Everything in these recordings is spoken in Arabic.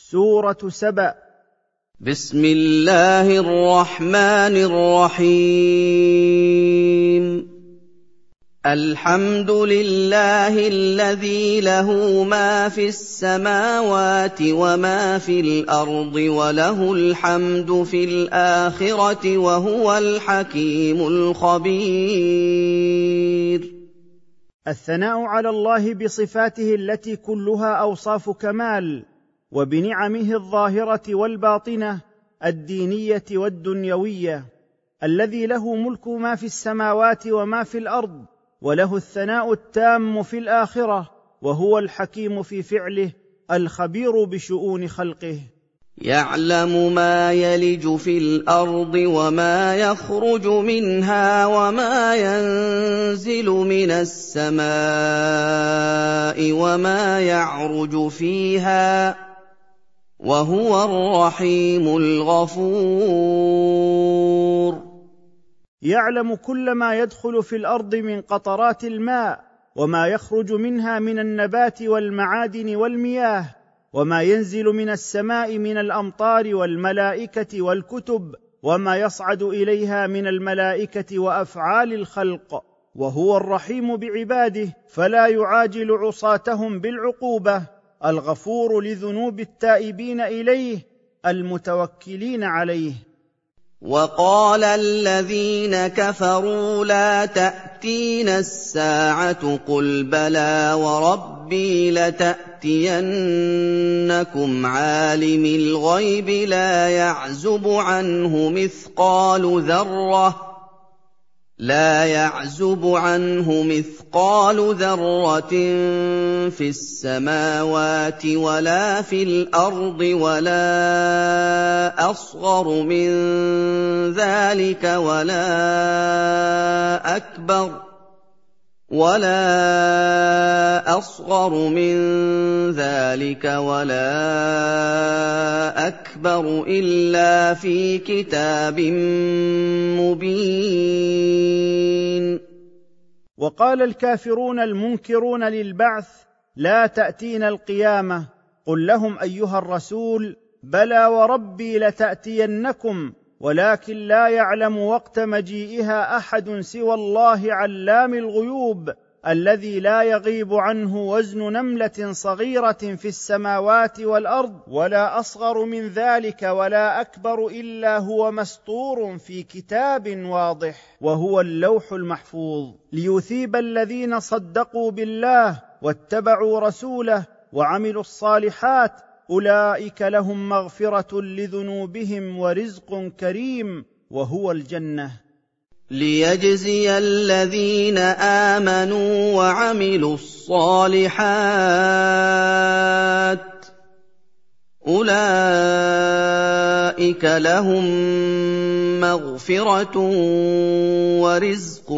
سورة سبأ. بسم الله الرحمن الرحيم. الحمد لله الذي له ما في السماوات وما في الأرض وله الحمد في الآخرة وهو الحكيم الخبير. الثناء على الله بصفاته التي كلها أوصاف كمال، وبنعمه الظاهرة والباطنة الدينية والدنيوية، الذي له ملك ما في السماوات وما في الأرض، وله الثناء التام في الآخرة، وهو الحكيم في فعله الخبير بشؤون خلقه. يعلم ما يلج في الأرض وما يخرج منها وما ينزل من السماء وما يعرج فيها، وهو الرحيم الغفور. يعلم كل ما يدخل في الأرض من قطرات الماء، وما يخرج منها من النبات والمعادن والمياه، وما ينزل من السماء من الأمطار والملائكة والكتب، وما يصعد إليها من الملائكة وأفعال الخلق، وهو الرحيم بعباده فلا يعاجل عصاتهم بالعقوبة، الغفور لذنوب التائبين إليه المتوكلين عليه. وقال الذين كفروا لا تأتينا الساعة قل بلى وربي لتأتينكم عالم الغيب لا يعزب عنه مثقال ذرة في السماوات ولا في الأرض ولا أصغر من ذلك ولا أكبر إلا في كتاب مبين. وقال الكافرون المنكرون للبعث لا تأتينا القيامة، قل لهم أيها الرسول بلى وربي لتأتينكم، ولكن لا يعلم وقت مجيئها أحد سوى الله علام الغيوب، الذي لا يغيب عنه وزن نملة صغيرة في السماوات والأرض ولا أصغر من ذلك ولا أكبر إلا هو مسطور في كتاب واضح، وهو اللوح المحفوظ، ليثيب الذين صدقوا بالله واتبعوا رسوله وعملوا الصالحات، أولئك لهم مغفرة لذنوبهم ورزق كريم، وهو الجنة. ليجزي الذين آمنوا وعملوا الصالحات، أولئك لهم مغفرة ورزق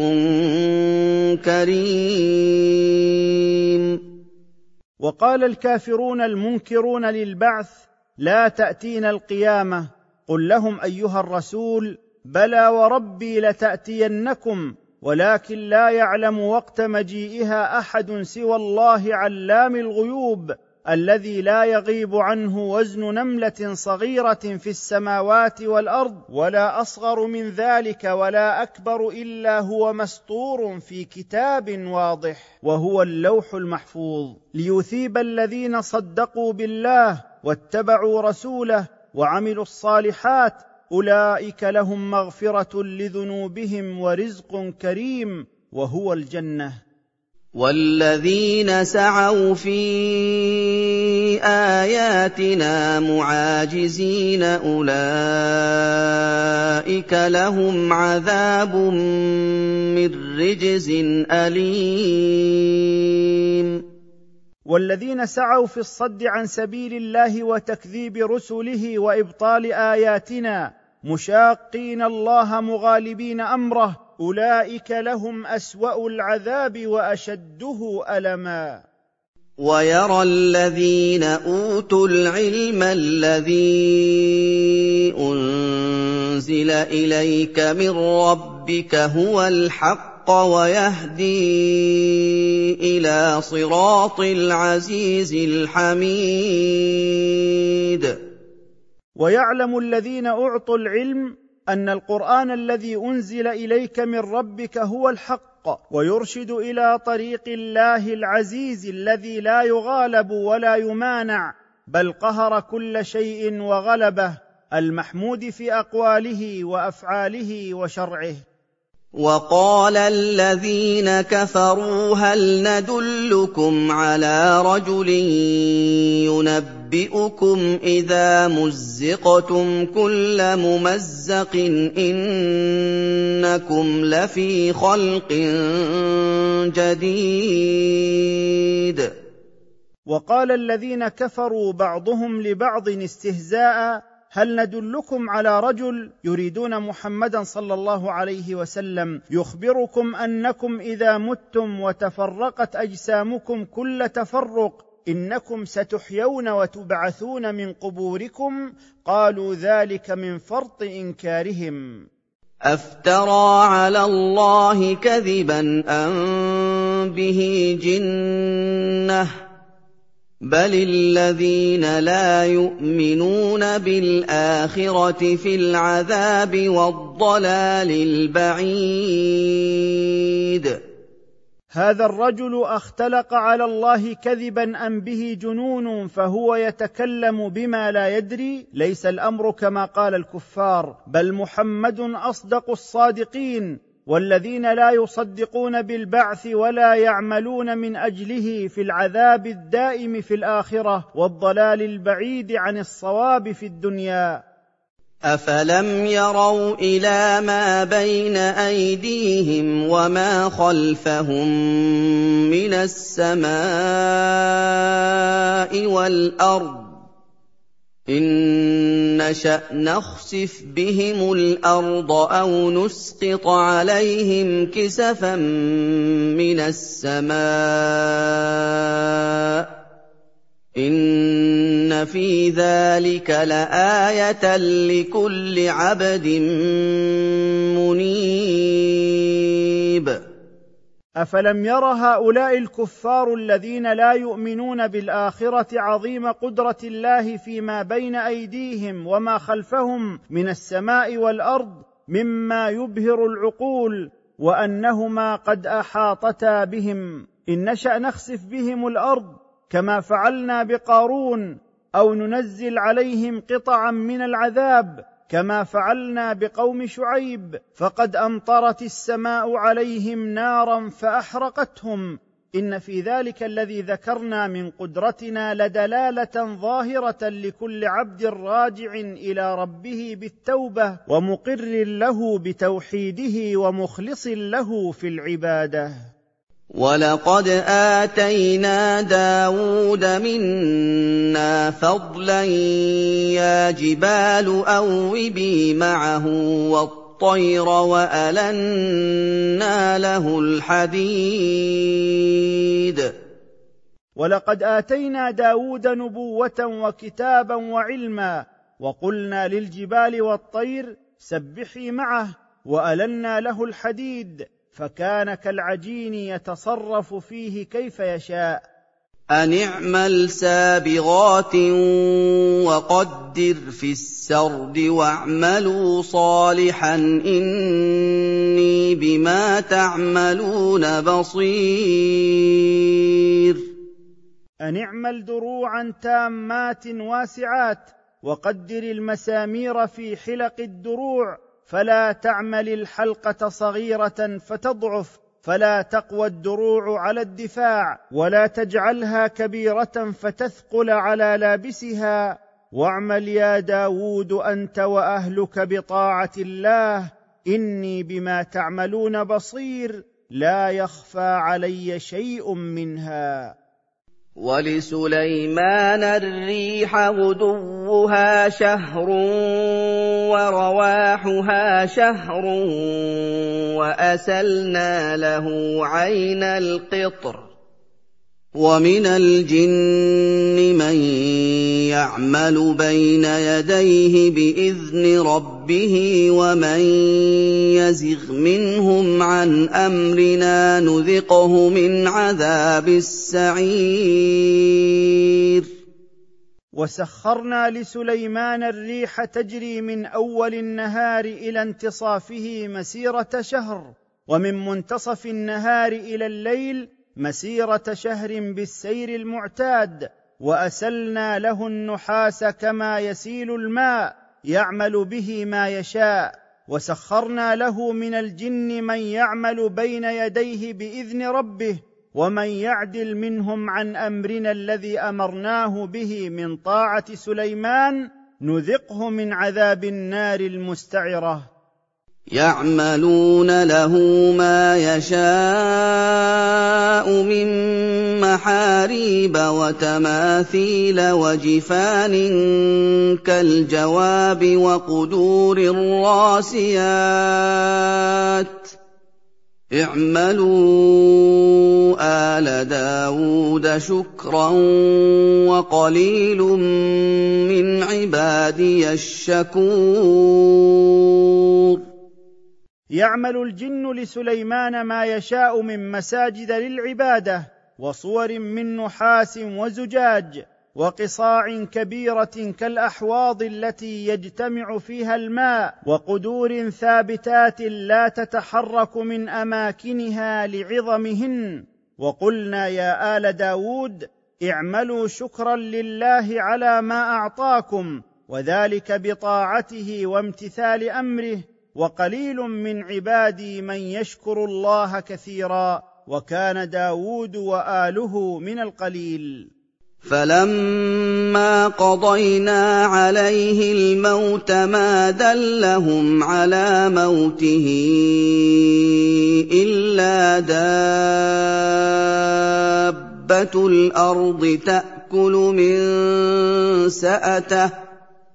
كريم. وقال الكافرون المنكرون للبعث لا تأتينا القيامة، قل لهم أيها الرسول بلى وربي لتأتينكم، ولكن لا يعلم وقت مجيئها أحد سوى الله علام الغيوب، الذي لا يغيب عنه وزن نملة صغيرة في السماوات والأرض ولا أصغر من ذلك ولا أكبر إلا هو مسطور في كتاب واضح، وهو اللوح المحفوظ، ليثيب الذين صدقوا بالله واتبعوا رسوله وعملوا الصالحات، أولئك لهم مغفرة لذنوبهم ورزق كريم، وهو الجنة. والذين سعوا في آياتنا معاجزين أولئك لهم عذاب من رجز أليم. والذين سعوا في الصد عن سبيل الله وتكذيب رسله وإبطال آياتنا مشاقين الله مغالبين أمره، أولئك لهم أسوأ العذاب وأشده ألما. ويرى الذين أوتوا العلم الذي أنزل إليك من ربك هو الحق ويهدي إلى صراط العزيز الحميد. ويعلم الذين أعطوا العلم أن القرآن الذي أنزل إليك من ربك هو الحق، ويرشد إلى طريق الله العزيز الذي لا يغالب ولا يمانع، بل قهر كل شيء وغلبه، المحمود في أقواله وأفعاله وشرعه. وقال الذين كفروا هل ندلكم على رجل ينبئكم إذا مزقتم كل ممزق إنكم لفي خلق جديد. وقال الذين كفروا بعضهم لبعض استهزاء هل ندلكم على رجل، يريدون محمدا صلى الله عليه وسلم، يخبركم أنكم إذا متم وتفرقت أجسامكم كل تفرق إنكم ستحيون وتبعثون من قبوركم. قالوا ذلك من فرط إنكارهم. أفترى على الله كذبا أم به جنة بل الذين لا يؤمنون بالآخرة في العذاب والضلال البعيد. هذا الرجل أختلق على الله كذبا أم به جنون فهو يتكلم بما لا يدري؟ ليس الأمر كما قال الكفار، بل محمد أصدق الصادقين، والذين لا يصدقون بالبعث ولا يعملون من أجله في العذاب الدائم في الآخرة والضلال البعيد عن الصواب في الدنيا. أفلم يروا إلى ما بين أيديهم وما خلفهم من السماء والأرض إن نشأ نخسف بهم الأرض أو نسقط عليهم كسفا من السماء إن في ذلك لآية لكل عبد منيب. أفلم ير هؤلاء الكفار الذين لا يؤمنون بالآخرة عظيم قدرة الله فيما بين أيديهم وما خلفهم من السماء والأرض مما يبهر العقول، وأنهما قد أحاطتا بهم؟ إن نشأ نخسف بهم الأرض كما فعلنا بقارون، أو ننزل عليهم قطعا من العذاب كما فعلنا بقوم شعيب، فقد أمطرت السماء عليهم نارا فأحرقتهم. إن في ذلك الذي ذكرنا من قدرتنا لدلالة ظاهرة لكل عبد راجع إلى ربه بالتوبة ومقر له بتوحيده ومخلص له في العبادة. وَلَقَدْ آتَيْنَا دَاوُودَ مِنَّا فَضْلًا يَا جِبَالُ أَوِّبِي مَعَهُ وَالطَّيْرَ وَأَلَنَّا لَهُ الْحَدِيدَ. ولقد آتينا داود نبوة وكتابا وعلما، وقلنا للجبال والطير سبحي معه، وألنا له الحديد فكان كالعجين يتصرف فيه كيف يشاء. أن اعمل سابغات وقدر في السرد واعملوا صالحا إني بما تعملون بصير. أن اعمل دروعا تامات واسعات، وقدر المسامير في حلق الدروع، فلا تعمل الحلقة صغيرة فتضعف، فلا تقوى الدروع على الدفاع، ولا تجعلها كبيرة فتثقل على لابسها. واعمل يا داود أنت وأهلك بطاعة الله إني بما تعملون بصير، لا يخفى علي شيء منها. وَلِسُلَيْمَانَ الرِّيحَ غُدُوُّهَا شَهْرٌ وَرَوَاحُهَا شَهْرٌ وَأَسَلْنَا لَهُ عَيْنَ الْقِطْرِ. وَمِنَ الْجِنِّ مَن يَعْمَلُ بَيْنَ يَدَيْهِ بِإِذْنِ رَبِّهِ وَمَن يَزِغْ مِنْهُمْ عَنْ أَمْرِنَا نُذِقْهُ مِنْ عَذَابِ السَّعِيرِ. وسخرنا لسليمان الريح تجري من اول النهار الى انتصافه مسيره شهر، ومن منتصف النهار الى الليل مسيره شهر بالسير المعتاد، واسلنا له النحاس كما يسيل الماء يعمل به ما يشاء، وسخرنا له من الجن من يعمل بين يديه باذن ربه، ومن يعدل منهم عن امرنا الذي امرناه به من طاعه سليمان نذقه من عذاب النار المستعره. يعملون له ما يشاء من محاريب وتماثيل وجفان كالجواب وقدور الراسيات. اعملوا آل داود شكرا وقليل من عبادي الشكور. يعمل الجن لسليمان ما يشاء من مساجد للعباده، وصور من نحاس وزجاج، وقصاع كبيره كالاحواض التي يجتمع فيها الماء، وقدور ثابتات لا تتحرك من اماكنها لعظمهن. وقلنا يا آل داود اعملوا شكرا لله على ما اعطاكم، وذلك بطاعته وامتثال امره، وقليل من عبادي من يشكر الله كثيرا، وكان داود وآله من القليل. فلما قضينا عليه الموت ما دلهم على موته إلا دابة الأرض تأكل من سأته،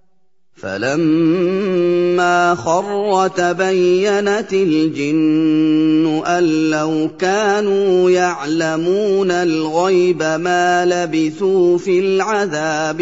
فلما خر تبينت الجن أن لو كانوا يعلمون الغيب ما لبثوا في العذاب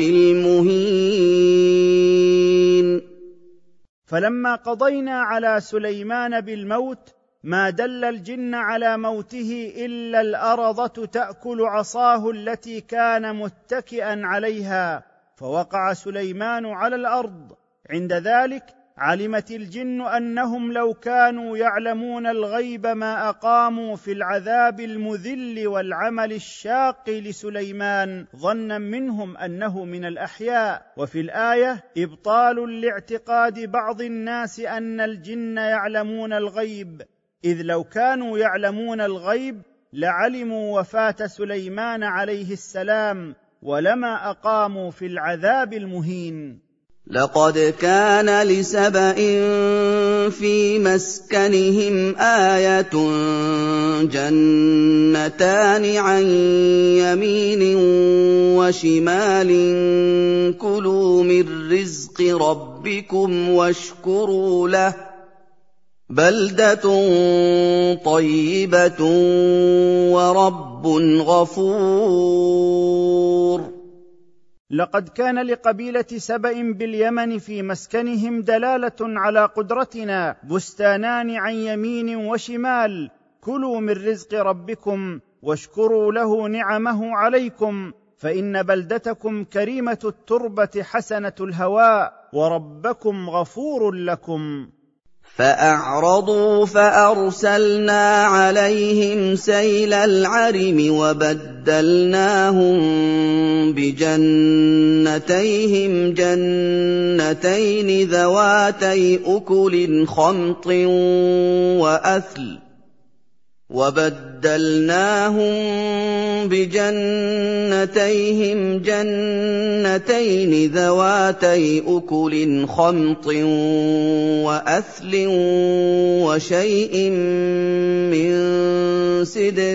المهين. فلما قضينا على سليمان بالموت ما دل الجن على موته إلا الأرضة تأكل عصاه التي كان متكئا عليها، فوقع سليمان على الأرض. عند ذلك علمت الجن أنهم لو كانوا يعلمون الغيب ما أقاموا في العذاب المذل والعمل الشاق لسليمان، ظنا منهم أنه من الأحياء. وفي الآية إبطال لاعتقاد بعض الناس أن الجن يعلمون الغيب، إذ لو كانوا يعلمون الغيب لعلموا وفاة سليمان عليه السلام، ولما أقاموا في العذاب المهين. لقد كان لسبإ في مسكنهم آية جنتان عن يمين وشمال كلوا من رزق ربكم واشكروا له بلدة طيبة ورب غفور. لقد كان لقبيلة سبأ باليمن في مسكنهم دلالة على قدرتنا، بستانان عن يمين وشمال، كلوا من رزق ربكم واشكروا له نعمه عليكم، فإن بلدتكم كريمة التربة حسنة الهواء، وربكم غفور لكم. فأعرضوا فأرسلنا عليهم سيل العرم وبدلناهم بجنتيهم جنتين ذواتي أكل خمط وأثل وشيء من سدر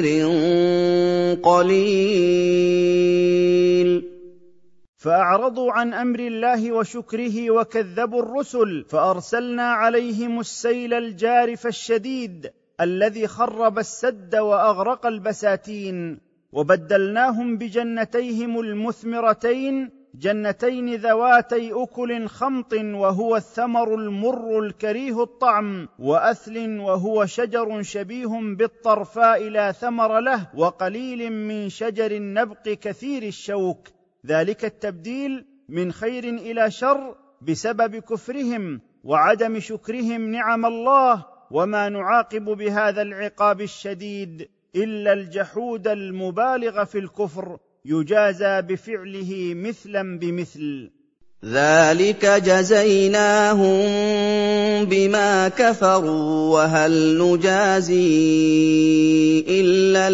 قليل. فأعرضوا عن أمر الله وشكره وكذبوا الرسل، فأرسلنا عليهم السيل الجارف الشديد الذي خرب السد وأغرق البساتين، وبدلناهم بجنتيهم المثمرتين جنتين ذواتي أكل خمط وهو الثمر المر الكريه الطعم، وأثل وهو شجر شبيه بالطرفاء لا ثمر له، وقليل من شجر النبق كثير الشوك. ذلك التبديل من خير إلى شر بسبب كفرهم وعدم شكرهم نعم الله، وما نعاقب بهذا العقاب الشديد إلا الجحود المبالغ في الكفر، يجازى بفعله مثلا بمثل. ذلك جزيناهم بما كفروا وهل نجازي إلا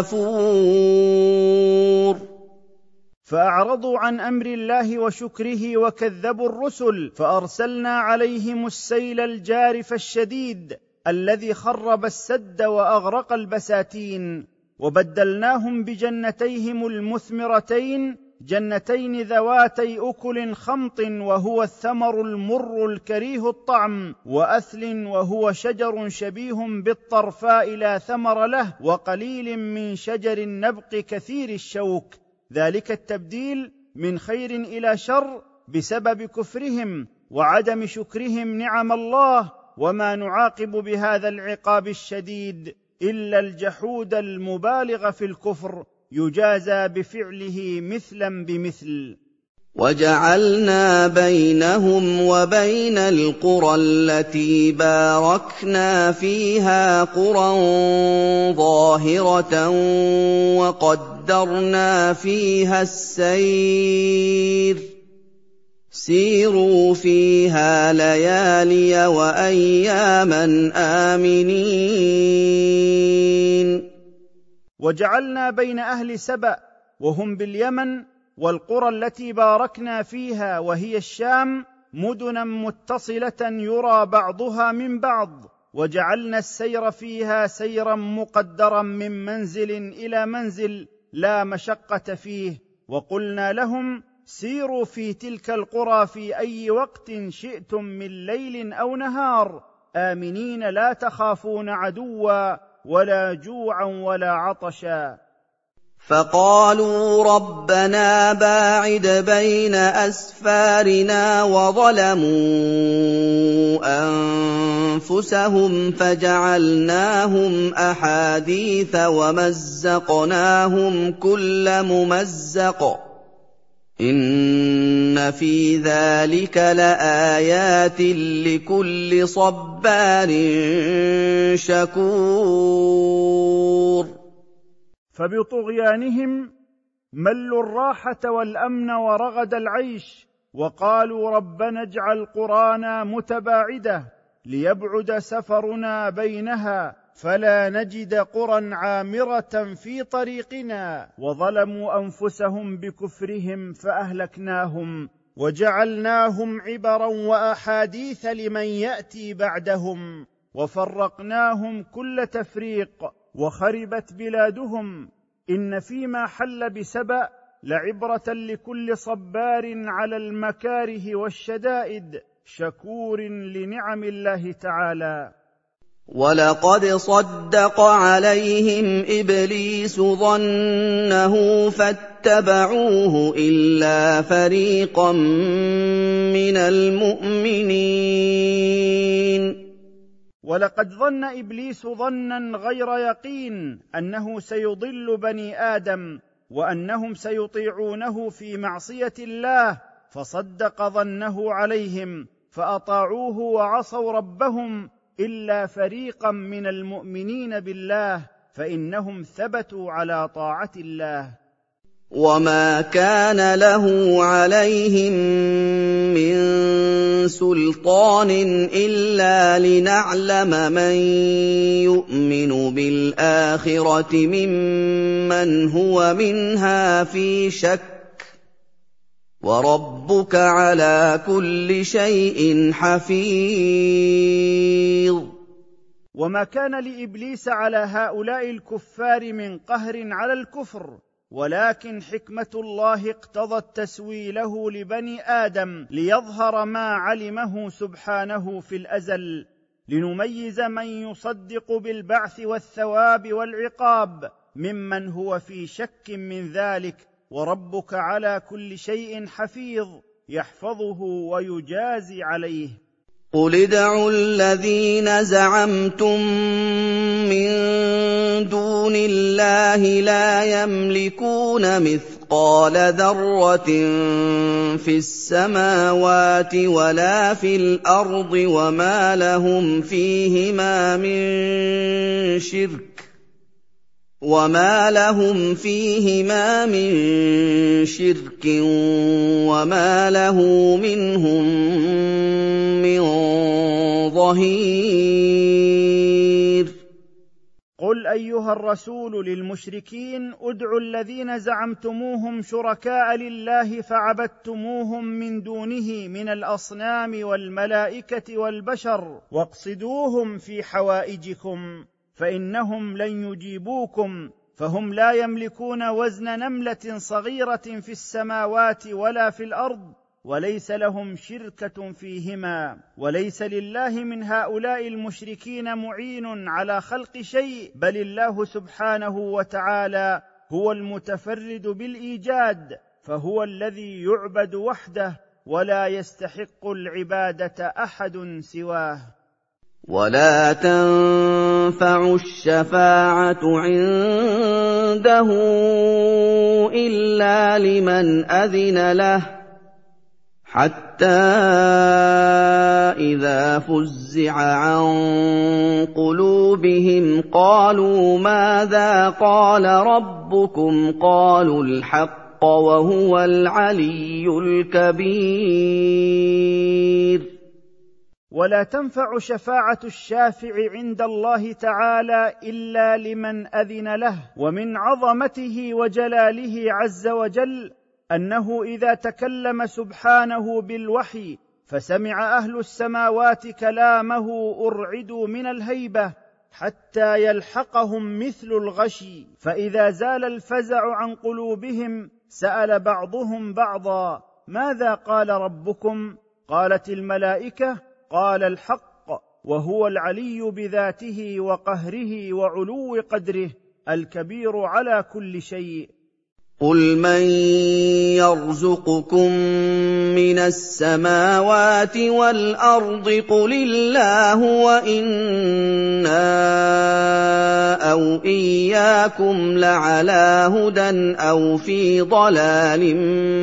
الكفور. فأعرضوا عن أمر الله وشكره وكذبوا الرسل، فأرسلنا عليهم السيل الجارف الشديد الذي خرب السد وأغرق البساتين، وبدلناهم بجنتيهم المثمرتين جنتين ذواتي أكل خمط وهو الثمر المر الكريه الطعم، وأثل وهو شجر شبيه بالطرفاء لا ثمر له، وقليل من شجر النبق كثير الشوك. ذلك التبديل من خير إلى شر بسبب كفرهم وعدم شكرهم نعم الله، وما نعاقب بهذا العقاب الشديد إلا الجحود المبالغ في الكفر، يجازى بفعله مثلا بمثل. وجعلنا بينهم وبين القرى التي باركنا فيها قرى ظاهرة وقدرنا فيها السير، سيروا فيها ليالي وأياما آمنين. وجعلنا بين أهل سبأ وهم باليمن والقرى التي باركنا فيها وهي الشام مدنا متصلة يرى بعضها من بعض، وجعلنا السير فيها سيرا مقدرا من منزل إلى منزل لا مشقة فيه، وقلنا لهم سيروا في تلك القرى في أي وقت شئتم من ليل أو نهار آمنين لا تخافون عدوا ولا جوعا ولا عطشا. فقالوا ربنا باعد بين أسفارنا وظلموا أنفسهم فجعلناهم أحاديث ومزقناهم كل ممزق، إن في ذلك لآيات لكل صبار شكور. فبطغيانهم ملوا الراحة والأمن ورغد العيش، وقالوا ربنا اجعل قرانا متباعدة ليبعد سفرنا بينها فلا نجد قرى عامرة في طريقنا، وظلموا أنفسهم بكفرهم فأهلكناهم وجعلناهم عبرا وأحاديث لمن يأتي بعدهم، وفرقناهم كل تفريق وخربت بلادهم. إن فيما حل بسبأ لعبرة لكل صبار على المكاره والشدائد شكور لنعم الله تعالى. ولقد صدق عليهم إبليس ظنه فاتبعوه إلا فريقا من المؤمنين. ولقد ظن إبليس ظنا غير يقين أنه سيضل بني آدم وأنهم سيطيعونه في معصية الله، فصدق ظنه عليهم فأطاعوه وعصوا ربهم إلا فريقا من المؤمنين بالله، فإنهم ثبتوا على طاعة الله. وما كان له عليهم من سلطان إلا لنعلم من يؤمن بالآخرة ممن هو منها في شك، وربك على كل شيء حفيظ. وما كان لإبليس على هؤلاء الكفار من قهر على الكفر، ولكن حكمة الله اقتضت تسويله لبني آدم ليظهر ما علمه سبحانه في الأزل، لنميز من يصدق بالبعث والثواب والعقاب ممن هو في شك من ذلك، وربك على كل شيء حفيظ يحفظه ويجازي عليه. قل ادعوا الذين زعمتم من دون الله لا يملكون مثقال مِثْقَالَ ذَرَّةٍ فِي السَّمَاوَاتِ وَلَا فِي الْأَرْضِ وَمَا لَهُمْ فِيهِمَا مِن شِرْكٍ وَمَا لَهُ مِنْهُم مِّن ظَهِيرٍ. قل أيها الرسول للمشركين ادعوا الذين زعمتموهم شركاء لله فعبدتموهم من دونه من الأصنام والملائكة والبشر واقصدوهم في حوائجكم فإنهم لن يجيبوكم، فهم لا يملكون وزن نملة صغيرة في السماوات ولا في الأرض، وليس لهم شركة فيهما، وليس لله من هؤلاء المشركين معين على خلق شيء، بل الله سبحانه وتعالى هو المتفرد بالإيجاد، فهو الذي يعبد وحده ولا يستحق العبادة أحد سواه. ولا تنفع الشفاعة عنده إلا لمن أذن له، حتى إذا فُزِّعَ عن قلوبهم قالوا ماذا قال ربكم قالوا الحق وهو العلي الكبير. ولا تنفع شفاعة الشافع عند الله تعالى إلا لمن أذن له، ومن عظمته وجلاله عز وجل أنه إذا تكلم سبحانه بالوحي فسمع أهل السماوات كلامه أرعدوا من الهيبة حتى يلحقهم مثل الغشي، فإذا زال الفزع عن قلوبهم سأل بعضهم بعضا ماذا قال ربكم؟ قالت الملائكة قال الحق وهو العلي بذاته وقهره وعلو قدره الكبير على كل شيء. قل من يرزقكم من السماوات والأرض قل الله وإنا أو إياكم لعلى هدى أو في ضلال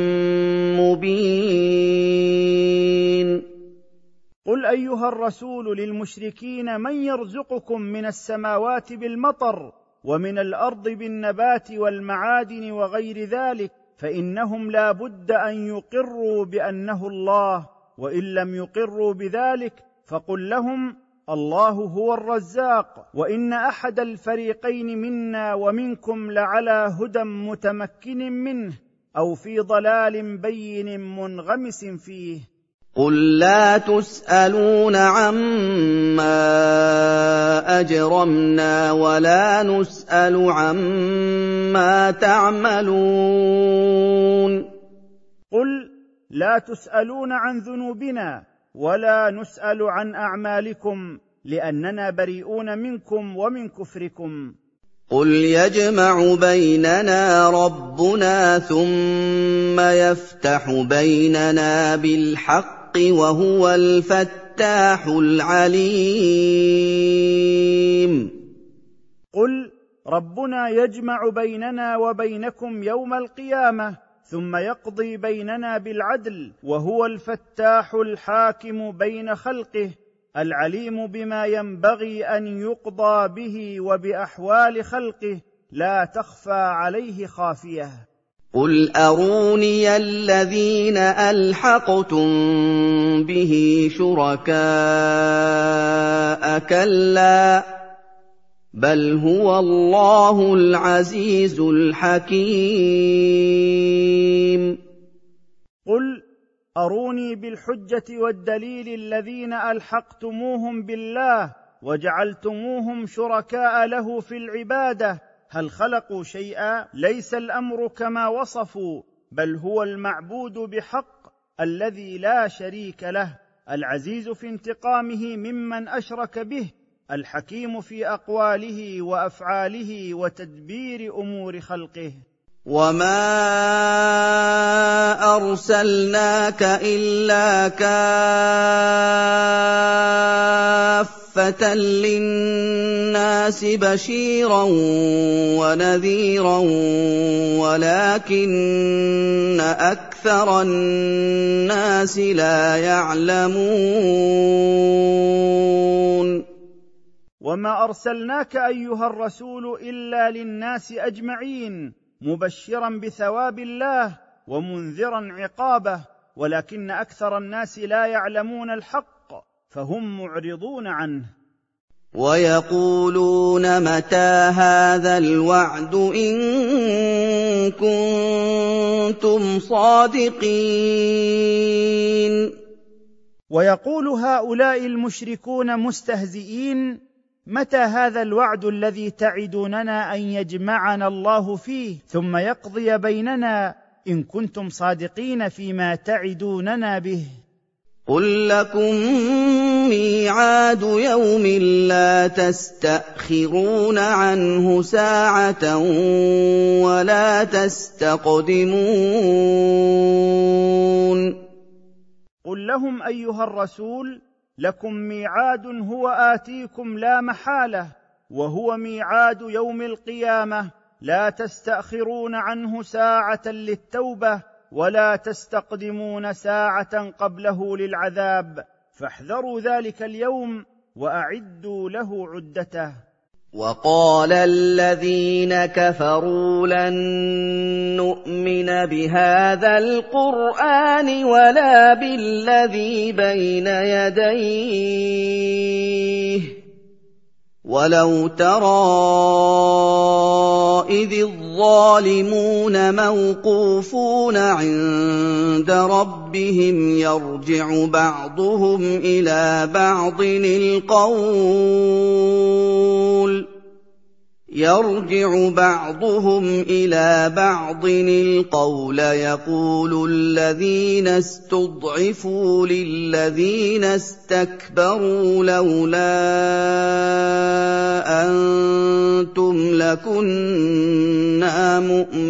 مبين. قل أيها الرسول للمشركين من يرزقكم من السماوات بالمطر ومن الأرض بالنبات والمعادن وغير ذلك، فإنهم لا بد أن يقروا بأنه الله، وإن لم يقروا بذلك فقل لهم الله هو الرزاق، وإن أحد الفريقين منا ومنكم لعلى هدى متمكن منه أو في ضلال بين منغمس فيه. قل لا تسألون عما أجرمنا ولا نسأل عما تعملون. قل لا تسألون عن ذنوبنا ولا نسأل عن أعمالكم لأننا بريئون منكم ومن كفركم. قل يجمع بيننا ربنا ثم يفتح بيننا بالحق وهو الفتاح العليم. قل ربنا يجمع بيننا وبينكم يوم القيامة ثم يقضي بيننا بالعدل وهو الفتاح الحاكم بين خلقه العليم بما ينبغي أن يقضى به وبأحوال خلقه لا تخفى عليه خافية. قل أروني الذين ألحقتم به شركاء كلا بل هو الله العزيز الحكيم. قل أروني بالحجة والدليل الذين ألحقتموهم بالله وجعلتموهم شركاء له في العبادة، هل خلقوا شيئا؟ ليس الأمر كما وصفوا، بل هو المعبود بحق الذي لا شريك له، العزيز في انتقامه ممن أشرك به، الحكيم في أقواله وأفعاله وتدبير أمور خلقه. وما أرسلناك إلا كافة كَافَّةً لِّلنَّاسِ بَشِيرًا وَنَذِيرًا وَلَٰكِنَّ أَكْثَرَ النَّاسِ لَا يَعْلَمُونَ وما أرسلناك أيها الرسول إلا للناس أجمعين مبشرا بثواب الله ومنذرا عقابه، ولكن أكثر الناس لا يعلمون الحق فهم معرضون عنه. وَيَقُولُونَ مَتَىٰ هَٰذَا الْوَعْدُ إِن كُنتُمْ صَادِقِينَ ويقول هؤلاء المشركون مستهزئين: متى هذا الوعد الذي تعدوننا أن يجمعنا الله فيه ثم يقضي بيننا إن كنتم صادقين فيما تعدوننا به؟ قُل لَّكُم مِّيعَادُ يَوْمٍ لَّا تَسْتَأْخِرُونَ عَنْهُ سَاعَةً وَلَا تَسْتَقْدِمُونَ قل لهم أيها الرسول: لكم ميعاد هو آتيكم لا محالة، وهو ميعاد يوم القيامة، لا تستأخرون عنه ساعة للتوبة ولا تستقدمون ساعة قبله للعذاب، فاحذروا ذلك اليوم وأعدوا له عدته. وَقَالَ الَّذِينَ كَفَرُوا لَن نُّؤْمِنَ بِهَٰذَا الْقُرْآنِ وَلَا بِالَّذِي بَيْنَ يَدَيْهِ وَلَوْ تَرَىٰ إِذِ الظَّالِمُونَ موقوفون عند ربهم يرجع بعضهم إلى بعض القول يقول الذين استضعفوا للذين استكبروا لولا أنتم لكنا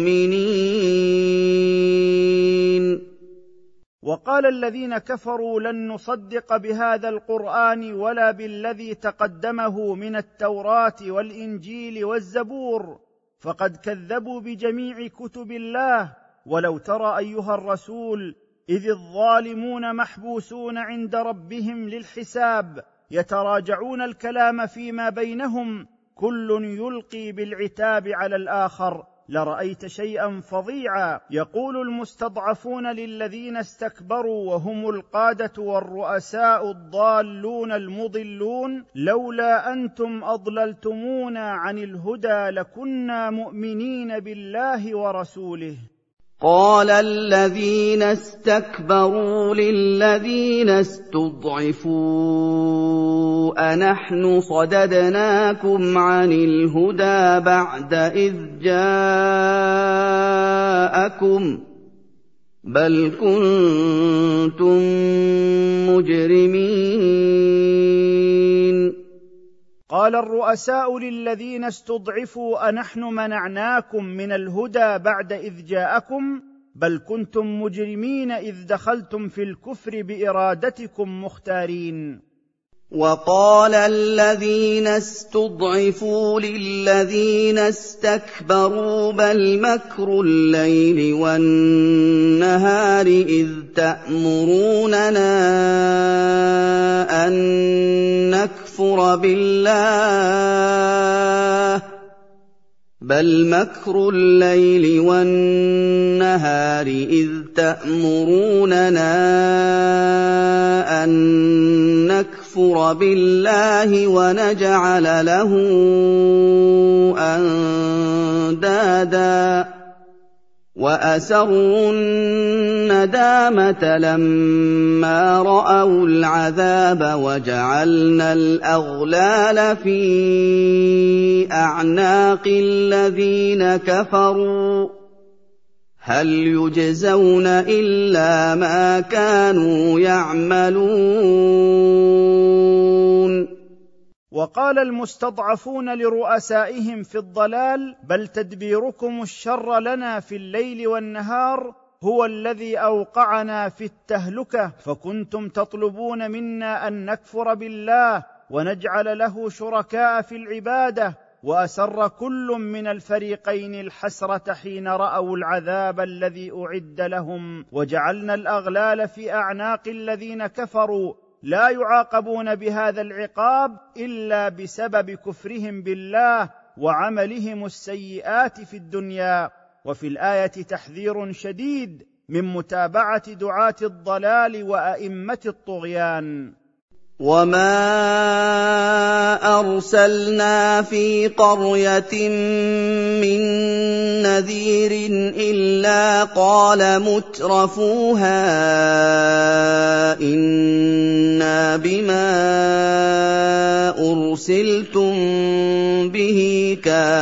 مؤمنين. وقال الذين كفروا: لن نصدق بهذا القرآن ولا بالذي تقدمه من التوراة والإنجيل والزبور، فقد كذبوا بجميع كتب الله. ولو ترى أيها الرسول إذ الظالمون محبوسون عند ربهم للحساب يتراجعون الكلام فيما بينهم، كل يلقي بالعتاب على الآخر، لرأيت شيئا فظيعا. يقول المستضعفون للذين استكبروا وهم القادة والرؤساء الضالون المضلون: لولا أنتم أضللتمونا عن الهدى لكنا مؤمنين بالله ورسوله. قال الذين استكبروا للذين استضعفوا أنحن صددناكم عن الهدى بعد إذ جاءكم بل كنتم مجرمين. قال الرؤساء للذين استضعفوا: أنحن منعناكم من الهدى بعد إذ جاءكم بل كنتم مجرمين إذ دخلتم في الكفر بإرادتكم مختارين. وقال الذين استضعفوا للذين استكبروا بل مكر الليل والنهار إذ تأمروننا أن نكفر بالله بل مكر الليل والنهار إذ تأمروننا أن نكفر بالله ونجعل له أندادا وأسروا الندامة لما رأوا العذاب وجعلنا الأغلال في أعناق الذين كفروا هل يجزون إلا ما كانوا يعملون. وقال المستضعفون لرؤسائهم في الضلال: بل تدبيركم الشر لنا في الليل والنهار هو الذي أوقعنا في التهلكة، فكنتم تطلبون منا أن نكفر بالله ونجعل له شركاء في العبادة. وأسر كل من الفريقين الحسرة حين رأوا العذاب الذي أعد لهم، وجعلنا الأغلال في أعناق الذين كفروا، لا يعاقبون بهذا العقاب إلا بسبب كفرهم بالله وعملهم السيئات في الدنيا. وفي الآية تحذير شديد من متابعة دعاة الضلال وأئمة الطغيان. وما أرسلنا في قرية من نذير إلا قال مترفوها إنا بما أرسلتم به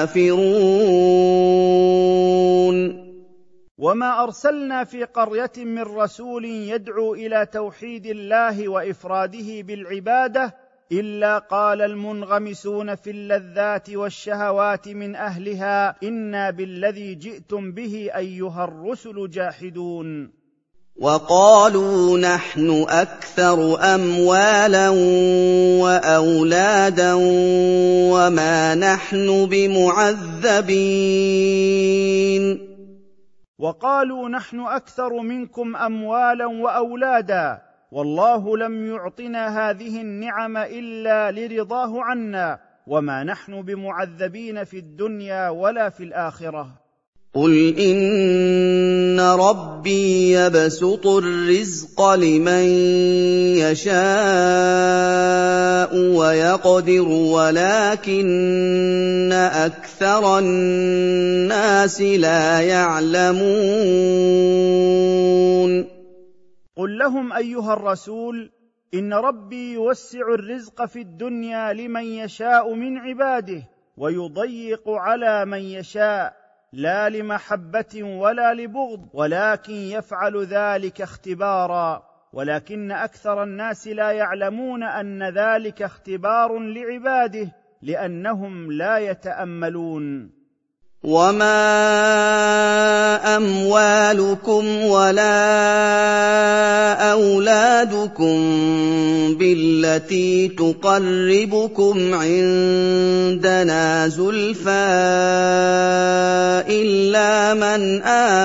كافرون. وما أرسلنا في قرية من رسول يدعو إلى توحيد الله وإفراده بالعبادة إلا قال المنغمسون في اللذات والشهوات من أهلها إنا بالذي جئتم به أيها الرسل جاحدون. وقالوا نحن أكثر أموالا وأولادا وما نحن بمعذبين. وقالوا نحن أكثر منكم أموالا وأولادا والله لم يعطنا هذه النعم إلا لرضاه عنا وما نحن بمعذبين في الدنيا ولا في الآخرة. قل إن ربي يبسط الرزق لمن يشاء ويقدر ولكن أكثر الناس لا يعلمون. قل لهم أيها الرسول إن ربي يوسع الرزق في الدنيا لمن يشاء من عباده ويضيق على من يشاء، لا لمحبة ولا لبغض، ولكن يفعل ذلك اختبارا، ولكن أكثر الناس لا يعلمون أن ذلك اختبار لعباده لأنهم لا يتأملون. وما أموالكم ولا أولادكم بالتي تقربكم عندنا زلفى إلا من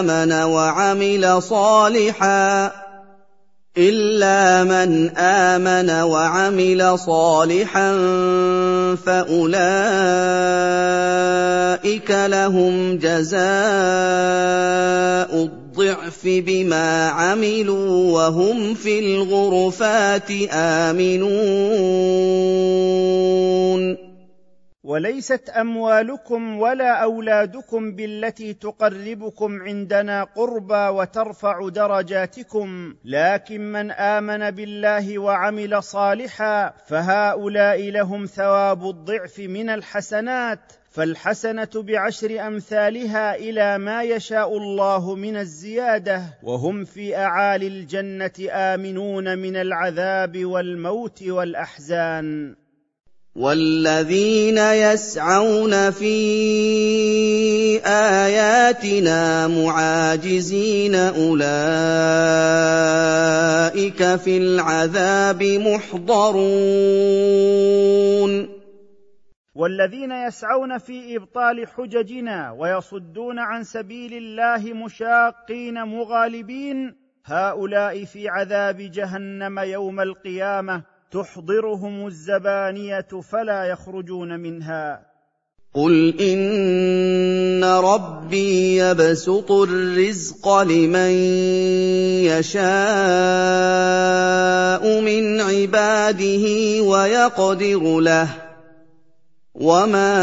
آمن وعمل صالحا فأولئك لهم جزاء الضعف بما عملوا وهم في الغرفات آمنون. وليست أموالكم ولا أولادكم بالتي تقربكم عندنا قربى وترفع درجاتكم، لكن من آمن بالله وعمل صالحا فهؤلاء لهم ثواب الضعف من الحسنات، فالحسنة ب10 أمثالها إلى ما يشاء الله من الزيادة، وهم في أعالي الجنة آمنون من العذاب والموت والأحزان. والذين يسعون في آياتنا معاجزين أولئك في العذاب محضرون. والذين يسعون في إبطال حججنا ويصدون عن سبيل الله مشاقين مغالبين، هؤلاء في عذاب جهنم يوم القيامة تحضرهم الزبانية فلا يخرجون منها. قل إن ربي يبسط الرزق لمن يشاء من عباده ويقدر له وما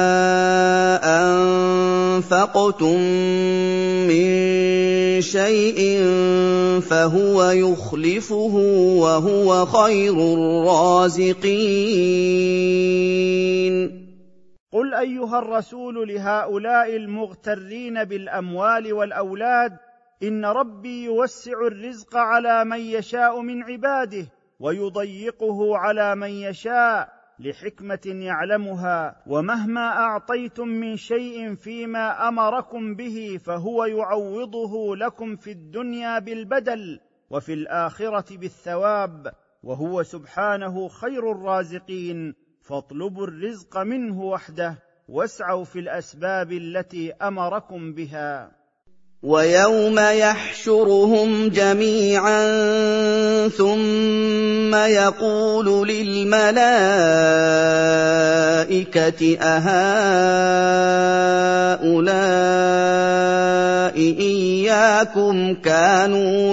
أنفقتم من شيء فهو يخلفه وهو خير الرازقين. قل أيها الرسول لهؤلاء المغترين بالأموال والأولاد إن ربي يوسع الرزق على من يشاء من عباده ويضيقه على من يشاء لحكمة يعلمها، ومهما أعطيتم من شيء فيما أمركم به فهو يعوضه لكم في الدنيا بالبدل وفي الآخرة بالثواب، وهو سبحانه خير الرازقين، فاطلبوا الرزق منه وحده واسعوا في الأسباب التي أمركم بها. ويوم يحشرهم جميعا ثم يقول للملائكة أهؤلاء إياكم كانوا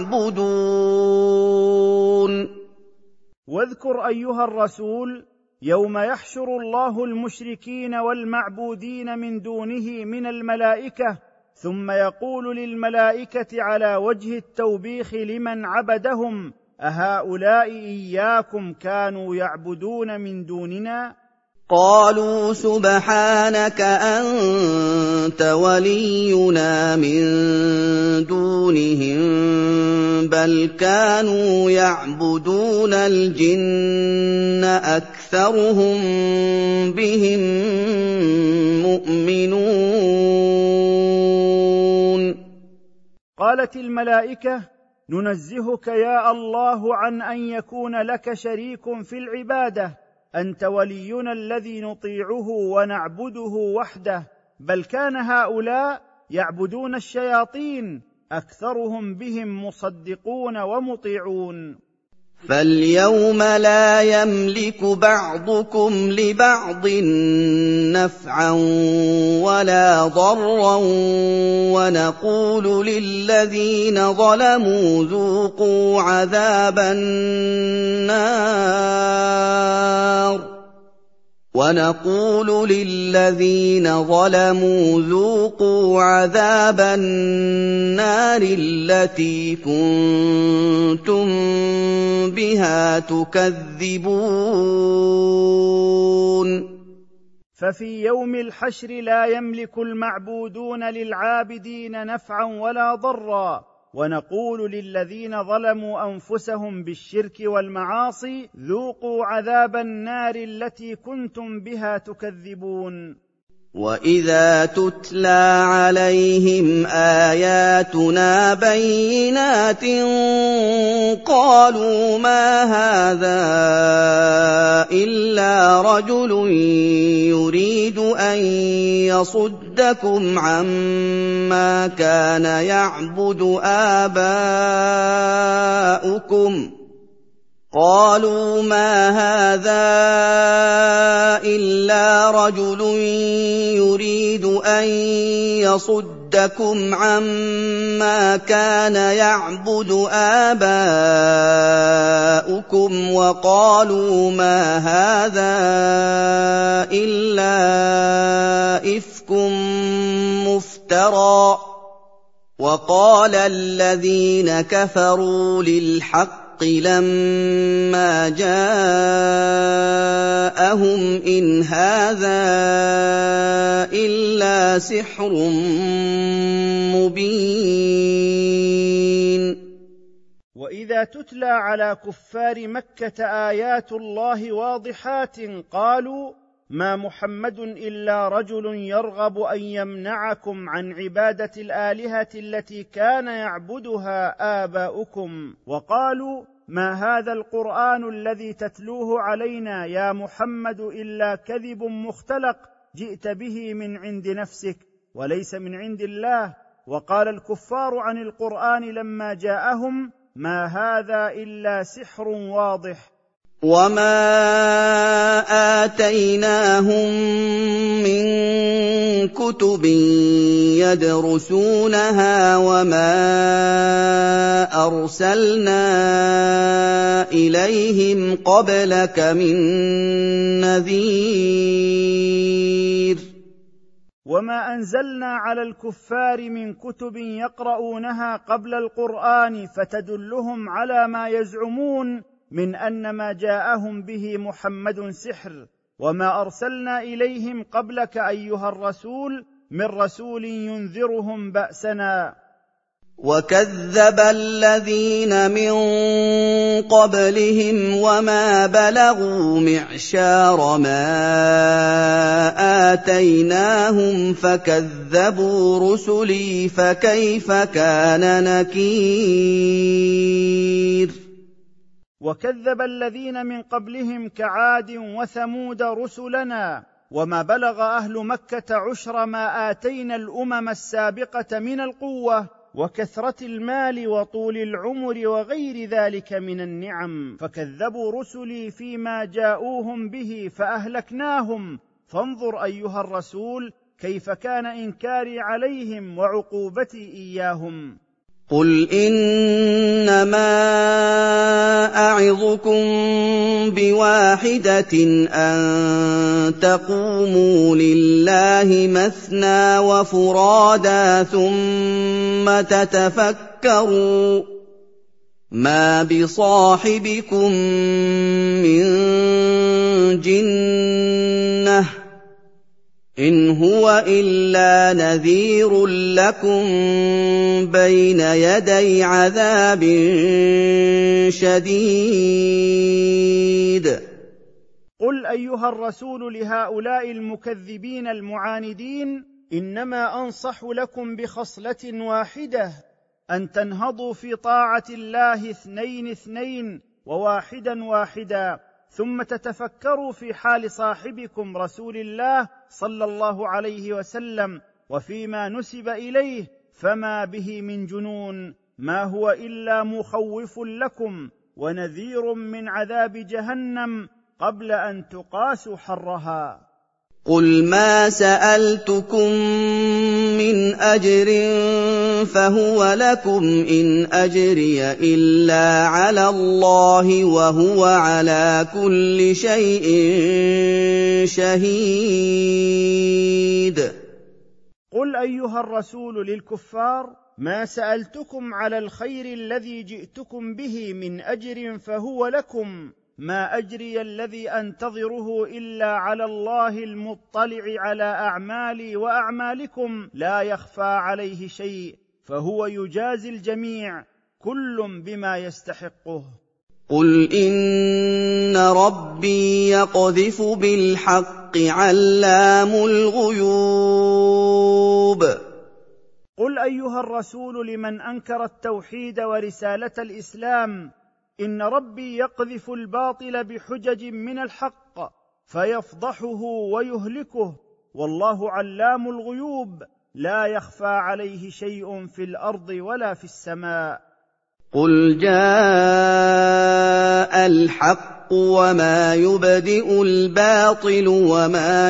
يعبدون. واذكر أيها الرسول يوم يحشر الله المشركين والمعبودين من دونه من الملائكة، ثم يقول للملائكة على وجه التوبيخ لمن عبدهم: أهؤلاء إياكم كانوا يعبدون من دوننا؟ قالوا سبحانك أنت ولينا من دونهم بل كانوا يعبدون الجن أكثرهم بهم مؤمنون. قالت الملائكة: ننزهك يا الله عن أن يكون لك شريك في العبادة، أنت ولينا الذي نطيعه ونعبده وحده، بل كان هؤلاء يعبدون الشياطين أكثرهم بهم مصدقون ومطيعون. فاليوم لا يملك بعضكم لبعض نفعا ولا ضرا ونقول للذين ذوقوا ذوقوا عذاب النار التي كنتم بها تكذبون. ففي يوم الحشر لا يملك المعبودون للعابدين نفعا ولا ضرا، ونقول للذين ظلموا أنفسهم بالشرك والمعاصي: ذوقوا عذاب النار التي كنتم بها تكذبون. وَإِذَا تُتْلَىٰ عَلَيْهِمْ آيَاتُنَا بَيِّنَاتٍ قَالُوا مَا هَٰذَا إِلَّا رَجُلٌ يُرِيدُ أَن يَصُدَّكُمْ عَمَّا كَانَ يَعْبُدُ آبَاؤُكُمْ قالوا ما هذا إلا رجل يريد أن يصدكم عما كان يعبد آباؤكم وقالوا ما هذا إلا إفك مفترى. وقال الذين كفروا للحق لما جاءهم إن هذا إلا سحر مبين. وإذا تتلى على كفار مكة آيات الله واضحات قالوا ما محمد إلا رجل يرغب أن يمنعكم عن عبادة الآلهة التي كان يعبدها آباؤكم، وقالوا ما هذا القرآن الذي تتلوه علينا يا محمد إلا كذب مختلق جئت به من عند نفسك وليس من عند الله. وقال الكفار عن القرآن لما جاءهم ما هذا إلا سحر واضح. وما آتيناهم من كتب يدرسونها وما أرسلنا إليهم قبلك من نذير. وما أنزلنا على الكفار من كتب يقرؤونها قبل القرآن فتدلهم على ما يزعمون من أن ما جاءهم به محمد سحر، وما أرسلنا إليهم قبلك أيها الرسول من رسول ينذرهم بأسنا. وكذب الذين من قبلهم وما بلغوا معشار ما آتيناهم فكذبوا رسلي فكيف كان نكير. وكذب الذين من قبلهم كعاد وثمود رسلنا، وما بلغ أهل مكة عشر ما آتينا الأمم السابقة من القوة وكثرة المال وطول العمر وغير ذلك من النعم، فكذبوا رسلي فيما جاءوهم به فأهلكناهم. فانظر أيها الرسول كيف كان إنكاري عليهم وعقوبتي إياهم. قل إنما أعظكم بواحدة أن تقوموا لله مثنى وفرادا ثم تتفكروا ما بصاحبكم من جنة إن هو إلا نذير لكم بين يدي عذاب شديد. قل أيها الرسول لهؤلاء المكذبين المعاندين: إنما أنصح لكم بخصلة واحدة، أن تنهضوا في طاعة الله 2 وواحدا واحدا، ثم تتفكروا في حال صاحبكم رسول الله صلى الله عليه وسلم وفيما نسب إليه، فما به من جنون، ما هو إلا مخوف لكم ونذير من عذاب جهنم قبل أن تقاسوا حرها. قل ما سألتكم من أجر فهو لكم إن أجري إلا على الله وهو على كل شيء شهيد. قل أيها الرسول للكفار: ما سألتكم على الخير الذي جئتكم به من أجر فهو لكم، ما أجري الذي أنتظره إلا على الله المطلع على أعمالي وأعمالكم لا يخفى عليه شيء، فهو يجازي الجميع كل بما يستحقه. قل إن ربي يقذف بالحق علام الغيوب. قل أيها الرسول لمن أنكر التوحيد ورسالة الإسلام: إن ربي يقذف الباطل بحجج من الحق فيفضحه ويهلكه، والله علام الغيوب لا يخفى عليه شيء في الأرض ولا في السماء. قل جاء الحق وما يبدئ الباطل وما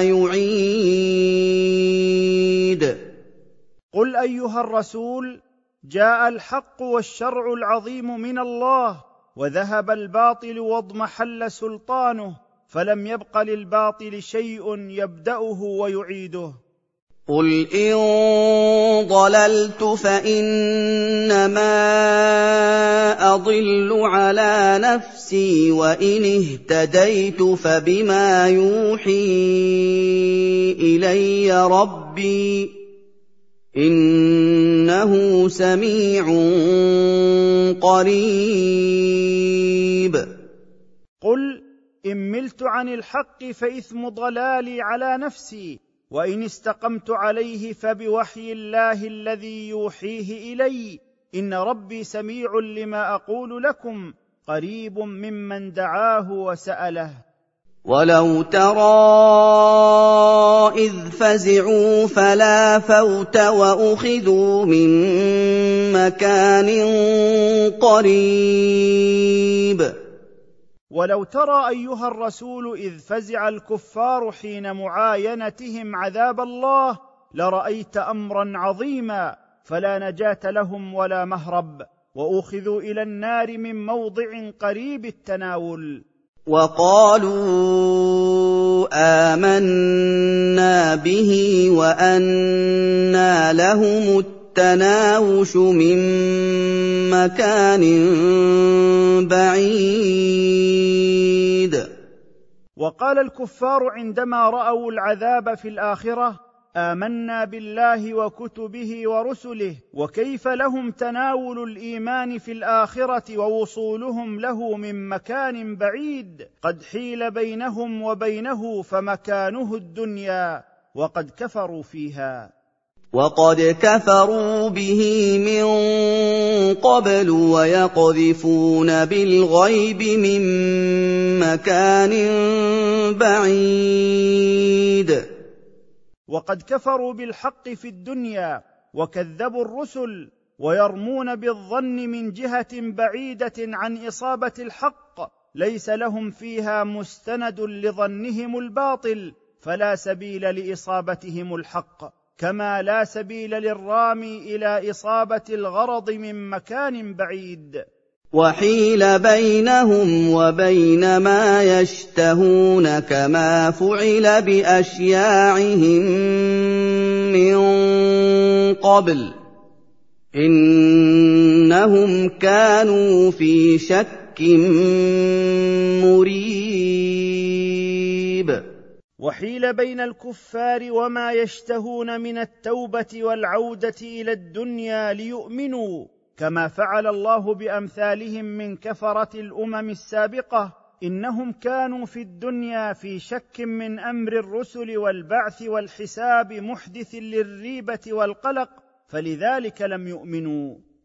يعيد. قل أيها الرسول: جاء الحق والشرع العظيم من الله، وذهب الباطل واضمحل سلطانه، فلم يبق للباطل شيء يبدأه ويعيده. قل إن ضللت فإنما أضل على نفسي وإن اهتديت فبما يوحي إلي ربي إنه سميع قريب. قل إن ملت عن الحق فإثم ضلالي على نفسي، وإن استقمت عليه فبوحي الله الذي يوحيه إلي، إن ربي سميع لما أقول لكم قريب ممن دعاه وسأله. ولو ترى إذ فزعوا فلا فوت وأخذوا من مكان قريب. ولو ترى أيها الرسول إذ فزع الكفار حين معاينتهم عذاب الله لرأيت أمرا عظيما، فلا نجاة لهم ولا مهرب، وأخذوا إلى النار من موضع قريب التناول. وقالوا آمنا به وأنى لهم التناوش من مكان بعيد. وقال الكفار عندما رأوا العذاب في الآخرة: آمنا بالله وكتبه ورسله، وكيف لهم تناول الإيمان في الآخرة ووصولهم له من مكان بعيد قد حيل بينهم وبينه فمكانه الدنيا، وقد كفروا فيها. وَقَدْ كَفَرُوا بِهِ مِن قَبْلُ وَيَقْذِفُونَ بِالْغَيْبِ مِن مَّكَانٍ بَعِيدٍ وقد كفروا بالحق في الدنيا وكذبوا الرسل ويرمون بالظن من جهة بعيدة عن إصابة الحق ليس لهم فيها مستند لظنهم الباطل، فلا سبيل لإصابتهم الحق، كما لا سبيل للرامي إلى إصابة الغرض من مكان بعيد. وَحِيلَ بَيْنَهُمْ وَبَيْنَ مَا يَشْتَهُونَ كَمَا فُعِلَ بِأَشْيَاعِهِم مِّن قَبْلُ ۚ إِنَّهُمْ كَانُوا فِي شَكٍّ مُّرِيبٍ وحيل بين الكفار وما يشتهون من التوبة والعودة إلى الدنيا ليؤمنوا، كما فعل الله بأمثالهم من كفرة الأمم السابقة. إنهم كانوا في الدنيا في شك من أمر الرسل والبعث والحساب محدث للريبة والقلق، فلذلك لم يؤمنوا.